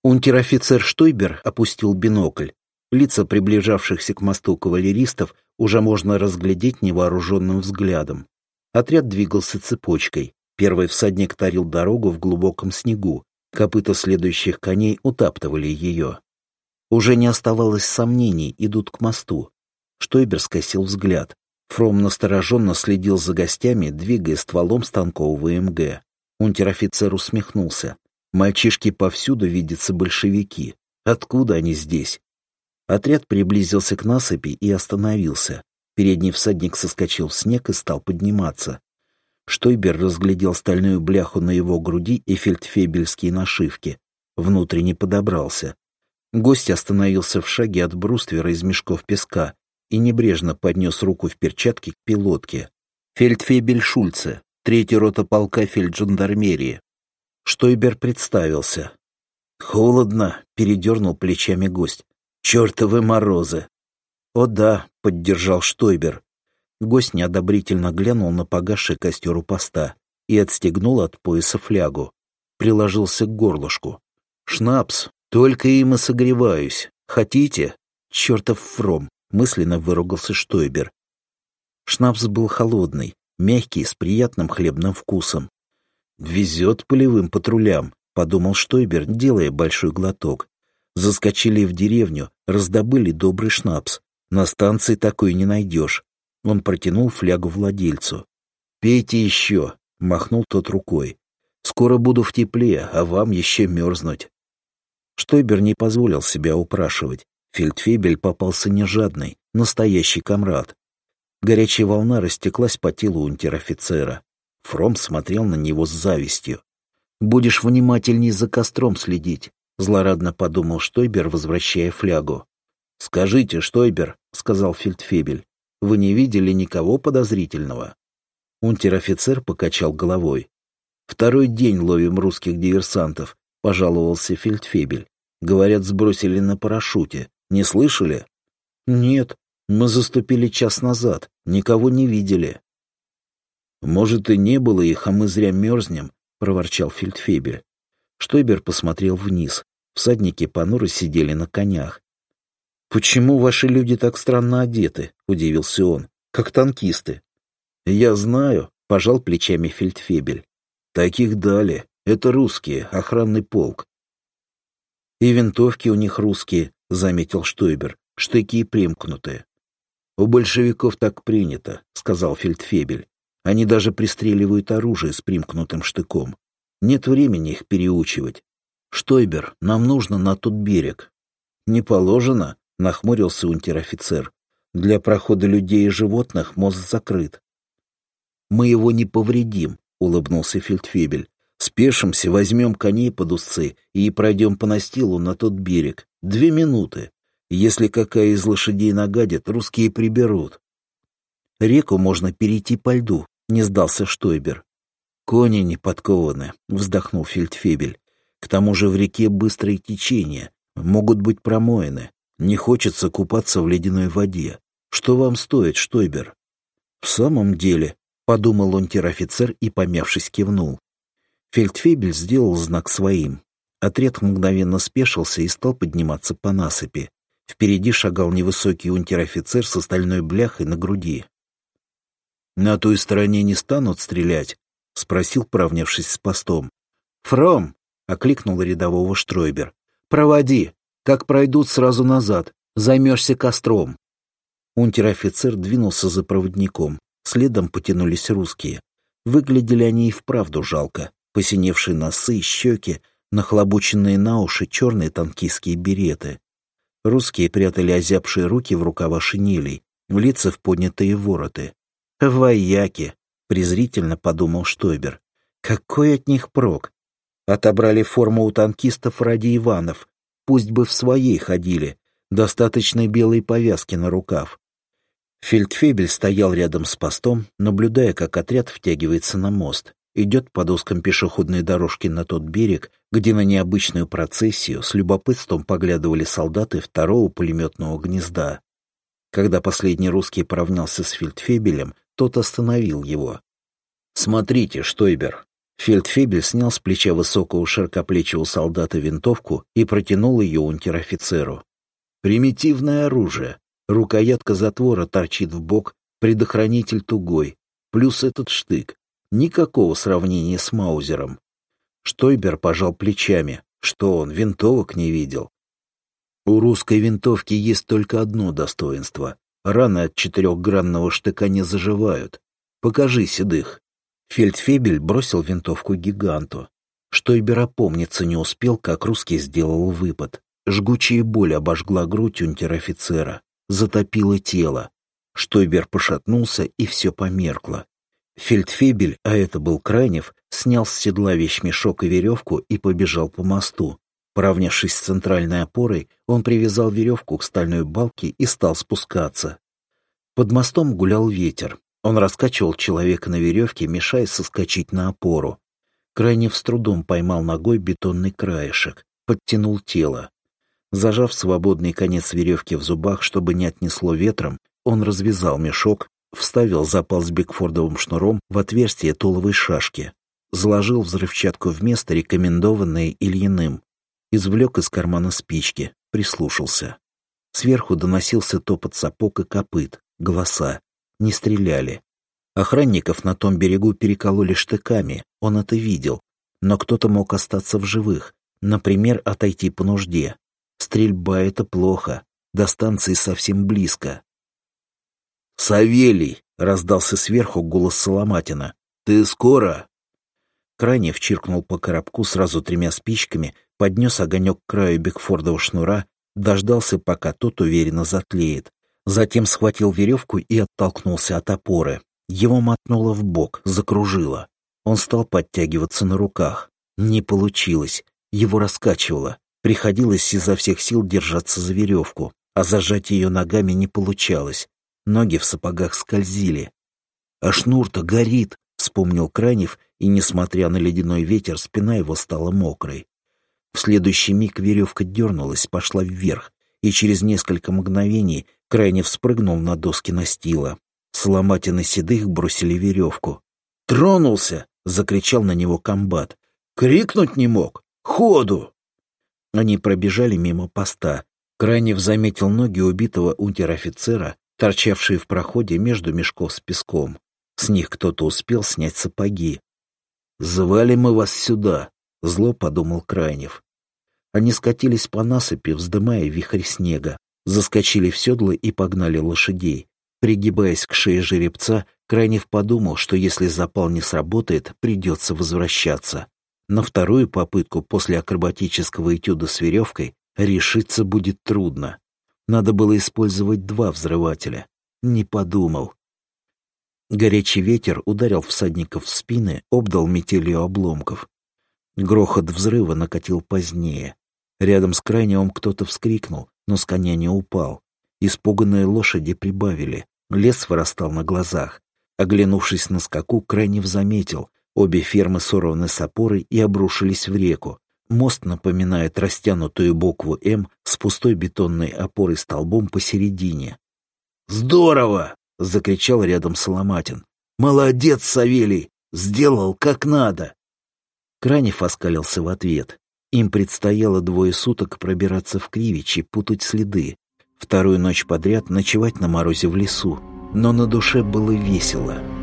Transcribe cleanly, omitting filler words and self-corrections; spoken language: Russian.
Унтер-офицер Штойбер опустил бинокль. Лица приближавшихся к мосту кавалеристов уже можно разглядеть невооруженным взглядом. Отряд двигался цепочкой. Первый всадник тарил дорогу в глубоком снегу. Копыта следующих коней утаптывали ее. Уже не оставалось сомнений, идут к мосту. Штойбер скосил взгляд. Фром настороженно следил за гостями, двигая стволом станкового МГ. Унтер-офицер усмехнулся. Мальчишки повсюду видятся большевики. Откуда они здесь? Отряд приблизился к насыпи и остановился. Передний всадник соскочил в снег и стал подниматься. Штойбер разглядел стальную бляху на его груди и фельдфебельские нашивки. Внутренне подобрался. Гость остановился в шаге от бруствера из мешков песка и небрежно поднес руку в перчатке к пилотке. Фельдфебель Шульце, 3-й рота полка фельджандармерии. Штойбер представился. «Холодно», — передернул плечами гость. «Чертовы морозы!» «О да», — поддержал Штойбер. Гость неодобрительно глянул на погасший костер у поста и отстегнул от пояса флягу. Приложился к горлышку. «Шнапс, только им и согреваюсь. Хотите?» «Чертов Фром!» — мысленно выругался Штойбер. Шнапс был холодный, мягкий, с приятным хлебным вкусом. «Везет полевым патрулям», — подумал Штойбер, делая большой глоток. Заскочили в деревню, раздобыли добрый шнапс. На станции такой не найдешь. Он протянул флягу владельцу. «Пейте еще», — махнул тот рукой. «Скоро буду в тепле, а вам еще мерзнуть». Штойбер не позволил себя упрашивать. Фельдфебель попался не жадный, настоящий комрад. Горячая волна растеклась по телу унтер-офицера. Фром смотрел на него с завистью. «Будешь внимательней за костром следить», — злорадно подумал Штойбер, возвращая флягу. «Скажите, Штойбер», — сказал фельдфебель, — «вы не видели никого подозрительного?» Унтер-офицер покачал головой. «Второй день ловим русских диверсантов», — пожаловался фельдфебель. «Говорят, сбросили на парашюте. Не слышали?» «Нет, мы заступили час назад, никого не видели». «Может, и не было их, а мы зря мерзнем», — проворчал фельдфебель. Штойбер посмотрел вниз. Всадники понуро сидели на конях. «Почему ваши люди так странно одеты?» — удивился он. «Как танкисты». «Я знаю», — пожал плечами фельдфебель. «Таких дали. Это русские, охранный полк». «И винтовки у них русские», — заметил Штойбер. «Штыки примкнутые». «У большевиков так принято», — сказал фельдфебель. «Они даже пристреливают оружие с примкнутым штыком. Нет времени их переучивать. Штойбер, нам нужно на тот берег». «Не положено», — нахмурился унтер-офицер. «Для прохода людей и животных мост закрыт». «Мы его не повредим», — улыбнулся фельдфебель. «Спешимся, возьмем коней под узцы и пройдем по настилу на тот берег. 2 минуты. Если какая из лошадей нагадит, русские приберут». «Реку можно перейти по льду», — не сдался Штойбер. «Кони не подкованы», — вздохнул фельдфебель. «К тому же в реке быстрое течение, могут быть промоины. Не хочется купаться в ледяной воде. Что вам стоит, Штойбер?» «В самом деле», — подумал унтер-офицер и, помявшись, кивнул. Фельдфебель сделал знак своим. Отряд мгновенно спешился и стал подниматься по насыпи. Впереди шагал невысокий унтер-офицер с стальной бляхой на груди. «На той стороне не станут стрелять?» — спросил, поравнявшись с постом. «Фром!» — окликнул рядового Штойбер. «Проводи! Как пройдут, сразу назад. Займешься костром!» Унтер-офицер двинулся за проводником. Следом потянулись русские. Выглядели они и вправду жалко. Посиневшие носы, щеки, нахлобученные на уши черные танкистские береты. Русские прятали озябшие руки в рукава шинелей, в лица в поднятые вороты. «Вояки!» — презрительно подумал Штойбер. «Какой от них прок? Отобрали форму у танкистов ради Иванов. Пусть бы в своей ходили. Достаточно белой повязки на рукав». Фельдфебель стоял рядом с постом, наблюдая, как отряд втягивается на мост. Идет по доскам пешеходной дорожки на тот берег, где на необычную процессию с любопытством поглядывали солдаты 2-го пулеметного гнезда. Когда последний русский поравнялся с фельдфебелем, тот остановил его. «Смотрите, Штойбер, Фельдфебель снял с плеча высокого широкоплечего солдата винтовку и протянул ее унтер-офицеру. Примитивное оружие. Рукоятка затвора торчит в бок, предохранитель тугой. Плюс этот штык. Никакого сравнения с маузером. Штойбер пожал плечами. Что он, винтовок не видел? У русской винтовки есть только одно достоинство. Раны от четырехгранного штыка не заживают. Покажи седых. Фельдфебель бросил винтовку гиганту. Штойбер опомниться не успел, как русский сделал выпад. Жгучая боль обожгла грудь унтер-офицера. Затопило тело. Штойбер пошатнулся, и все померкло. Фельдфебель, а это был Крайнев, снял с седла вещмешок и веревку и побежал по мосту. Поравнявшись с центральной опорой, он привязал веревку к стальной балке и стал спускаться. Под мостом гулял ветер. Он раскачивал человека на веревке, мешая соскочить на опору. Крайнев с трудом поймал ногой бетонный краешек, подтянул тело. Зажав свободный конец веревки в зубах, чтобы не отнесло ветром, он развязал мешок, вставил запал с бигфордовым шнуром в отверстие толовой шашки, заложил взрывчатку в место, рекомендованное Ильиным, извлек из кармана спички, прислушался. Сверху доносился топот сапог и копыт, голоса. Не стреляли. Охранников на том берегу перекололи штыками, он это видел, но кто-то мог остаться в живых, например, отойти по нужде. Стрельба — это плохо, до станции совсем близко. «Савелий!» — раздался сверху голос Соломатина. «Ты скоро?» Крайнев чиркнул по коробку сразу 3 спичками, поднес огонек к краю бигфордового шнура, дождался, пока тот уверенно затлеет. Затем схватил веревку и оттолкнулся от опоры. Его мотнуло в бок, закружило. Он стал подтягиваться на руках. Не получилось. Его раскачивало. Приходилось изо всех сил держаться за веревку, а зажать ее ногами не получалось. Ноги в сапогах скользили. «А шнур-то горит!» — вспомнил Крайнев, и, несмотря на ледяной ветер, спина его стала мокрой. В следующий миг веревка дернулась, пошла вверх, и через несколько мгновений Крайнев спрыгнул на доски настила. Соломатин и Седых бросили веревку. «Тронулся!» — закричал на него комбат. «Крикнуть не мог! Ходу!» Они пробежали мимо поста. Крайнев заметил ноги убитого унтер-офицера, торчавшие в проходе между мешков с песком. С них кто-то успел снять сапоги. «Звали мы вас сюда», — зло подумал Крайнев. Они скатились по насыпи, вздымая вихрь снега, заскочили в седло и погнали лошадей. Пригибаясь к шее жеребца, Крайнев подумал, что если запал не сработает, придется возвращаться. На вторую попытку после акробатического этюда с веревкой решиться будет трудно. Надо было использовать 2 взрывателя. Не подумал. Горячий ветер ударил всадников в спины, обдал метелью обломков. Грохот взрыва накатил позднее. Рядом с Крайневым кто-то вскрикнул, но с коня не упал. Испуганные лошади прибавили. Лес вырастал на глазах. Оглянувшись на скаку, Крайнев заметил. Обе фермы сорваны с опоры и обрушились в реку. Мост напоминает растянутую букву «М» с пустой бетонной опорой столбом посередине. «Здорово!» — закричал рядом Соломатин. «Молодец, Савелий! Сделал как надо!» Крайнев оскалился в ответ. Им предстояло 2 суток пробираться в Кривичи, путать следы. 2-ю ночь подряд ночевать на морозе в лесу. Но на душе было весело.